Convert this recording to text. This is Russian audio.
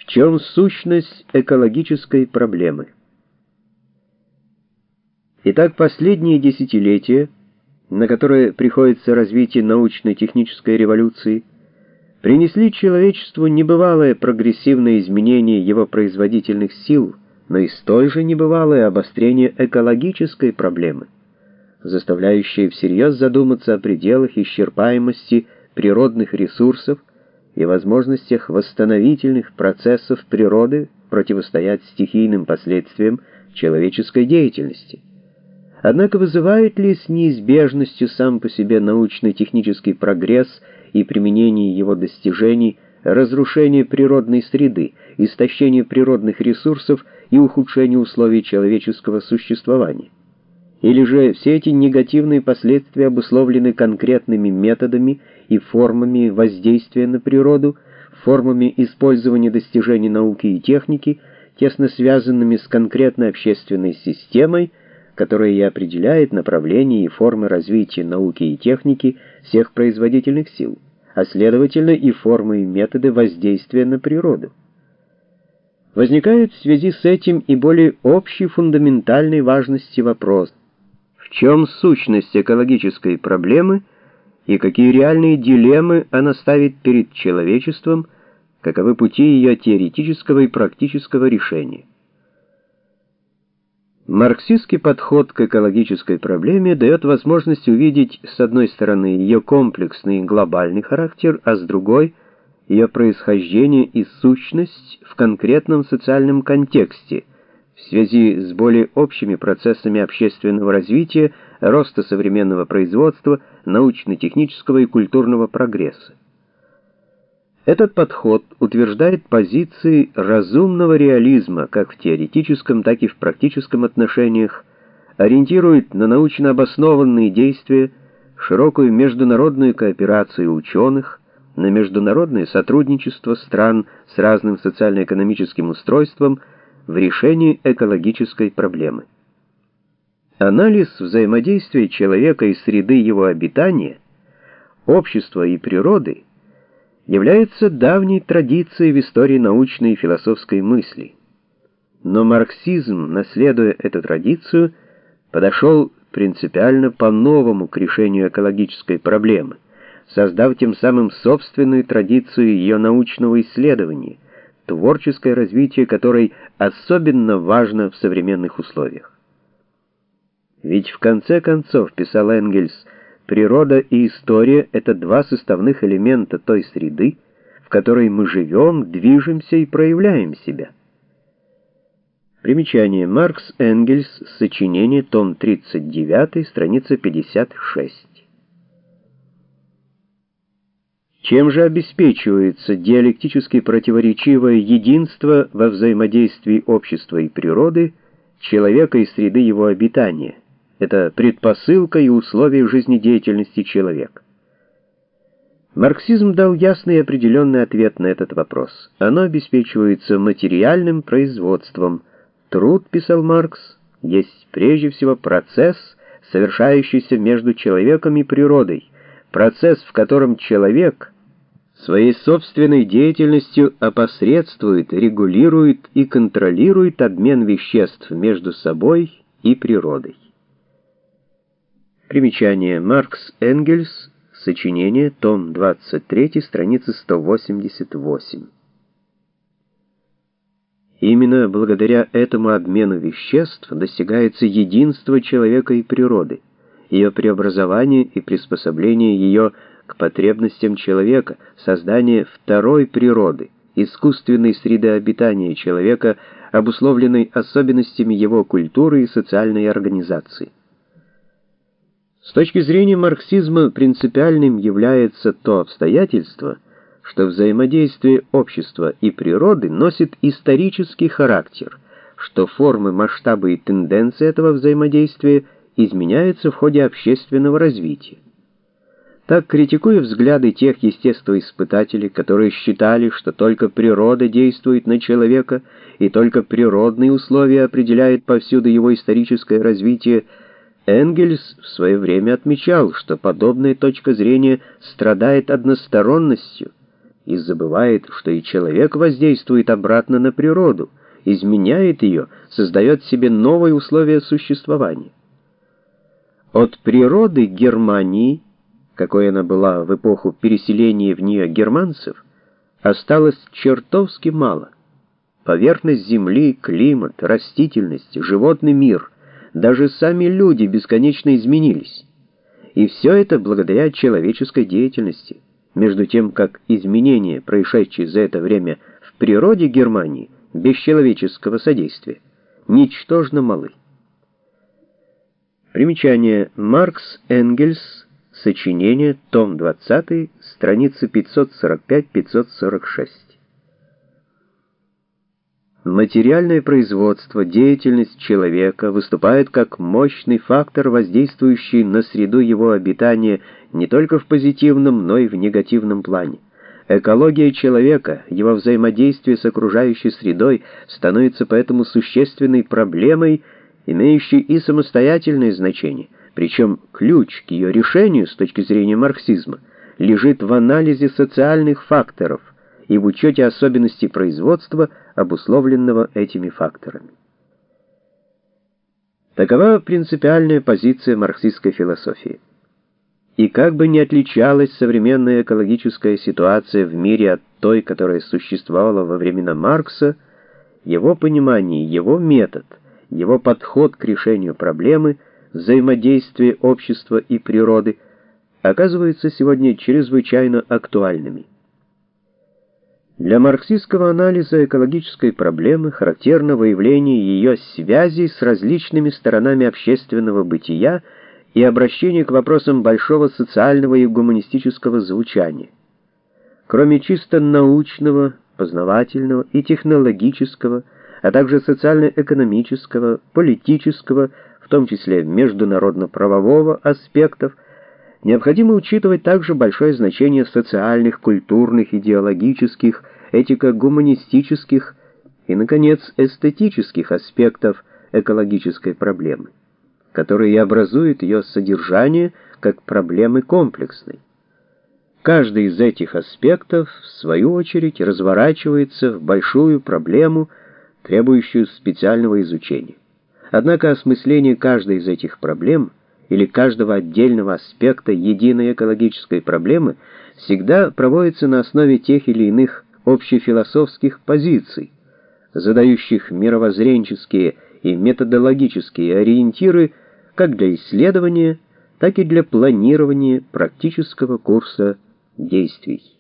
чем сущность экологической проблемы? Итак, последние десятилетия, на которые приходится развитие научно-технической революции, принесли человечеству небывалое прогрессивное изменение его производительных сил, но и столь же небывалое обострение экологической проблемы, заставляющее всерьез задуматься о пределах исчерпаемости природных ресурсов и возможностях восстановительных процессов природы противостоять стихийным последствиям человеческой деятельности. Однако вызывает ли с неизбежностью сам по себе научно-технический прогресс и применение его достижений разрушение природной среды, истощение природных ресурсов и ухудшение условий человеческого существования? Или же все эти негативные последствия обусловлены конкретными методами и формами воздействия на природу, формами использования достижений науки и техники, тесно связанными с конкретной общественной системой, которая и определяет направление и формы развития науки и техники всех производительных сил, а следовательно и формы и методы воздействия на природу? Возникает в связи с этим и более общий фундаментальной важности вопрос: в чем сущность экологической проблемы и какие реальные дилеммы она ставит перед человечеством, каковы пути ее теоретического и практического решения? Марксистский подход к экологической проблеме дает возможность увидеть с одной стороны ее комплексный и глобальный характер, а с другой — ее происхождение и сущность в конкретном социальном контексте, в связи с более общими процессами общественного развития, роста современного производства, научно-технического и культурного прогресса. Этот подход утверждает позиции разумного реализма как в теоретическом, так и в практическом отношениях, ориентирует на научно обоснованные действия, широкую международную кооперацию ученых, на международное сотрудничество стран с разным социально-экономическим устройством в решении экологической проблемы. Анализ взаимодействия человека и среды его обитания, общества и природы является давней традицией в истории научной и философской мысли. Но марксизм, наследуя эту традицию, подошел принципиально по-новому к решению экологической проблемы, создав тем самым собственную традицию ее научного исследования, творческое развитие которой особенно важно в современных условиях. Ведь в конце концов, писал Энгельс, природа и история — это два составных элемента той среды, в которой мы живем, движемся и проявляем себя. Примечание. Маркс, Энгельс, сочинение, том 39, страница 56. Чем же обеспечивается диалектически противоречивое единство во взаимодействии общества и природы, человека и среды его обитания? Это предпосылка и условие жизнедеятельности человека. Марксизм дал ясный и определенный ответ на этот вопрос. Оно обеспечивается материальным производством. Труд, писал Маркс, есть прежде всего процесс, совершающийся между человеком и природой, процесс, в котором человек своей собственной деятельностью опосредствует, регулирует и контролирует обмен веществ между собой и природой. Примечание. Маркс, Энгельс, сочинение, том 23, страница 188. Именно благодаря этому обмену веществ достигается единство человека и природы, ее преобразование и приспособление ее к потребностям человека, создание второй природы, искусственной среды обитания человека, обусловленной особенностями его культуры и социальной организации. С точки зрения марксизма принципиальным является то обстоятельство, что взаимодействие общества и природы носит исторический характер, что формы, масштабы и тенденции этого взаимодействия изменяются в ходе общественного развития. Так, критикуя взгляды тех естествоиспытателей, которые считали, что только природа действует на человека и только природные условия определяют повсюду его историческое развитие, Энгельс в свое время отмечал, что подобная точка зрения страдает односторонностью и забывает, что и человек воздействует обратно на природу, изменяет ее, создает себе новые условия существования. От природы Германии, какой она была в эпоху переселения в нее германцев, осталось чертовски мало. Поверхность земли, климат, растительность, животный мир, даже сами люди бесконечно изменились. И все это благодаря человеческой деятельности, между тем как изменения, происшедшие за это время в природе Германии, без человеческого содействия, ничтожно малы. Примечание. Маркс Энгельс. Сочинение. Том 20. Страницы 545-546. Материальное производство, деятельность человека выступает как мощный фактор, воздействующий на среду его обитания не только в позитивном, но и в негативном плане. Экология человека, его взаимодействие с окружающей средой становится поэтому существенной проблемой, имеющей и самостоятельное значение, причем ключ к ее решению с точки зрения марксизма лежит в анализе социальных факторов и в учете особенностей производства, обусловленного этими факторами. Такова принципиальная позиция марксистской философии. И как бы ни отличалась современная экологическая ситуация в мире от той, которая существовала во времена Маркса, его понимание, его метод, его подход к решению проблемы, взаимодействия общества и природы оказываются сегодня чрезвычайно актуальными. Для марксистского анализа экологической проблемы характерно выявление ее связи с различными сторонами общественного бытия и обращение к вопросам большого социального и гуманистического звучания. Кроме чисто научного, познавательного и технологического, а также социально-экономического, политического, в том числе международно-правового аспектов, необходимо учитывать также большое значение социальных, культурных, идеологических, этико-гуманистических и, наконец, эстетических аспектов экологической проблемы, которые и образуют ее содержание как проблемы комплексной. Каждый из этих аспектов, в свою очередь, разворачивается в большую проблему, требующую специального изучения. Однако осмысление каждой из этих проблем или каждого отдельного аспекта единой экологической проблемы всегда проводится на основе тех или иных общефилософских позиций, задающих мировоззренческие и методологические ориентиры как для исследования, так и для планирования практического курса действий.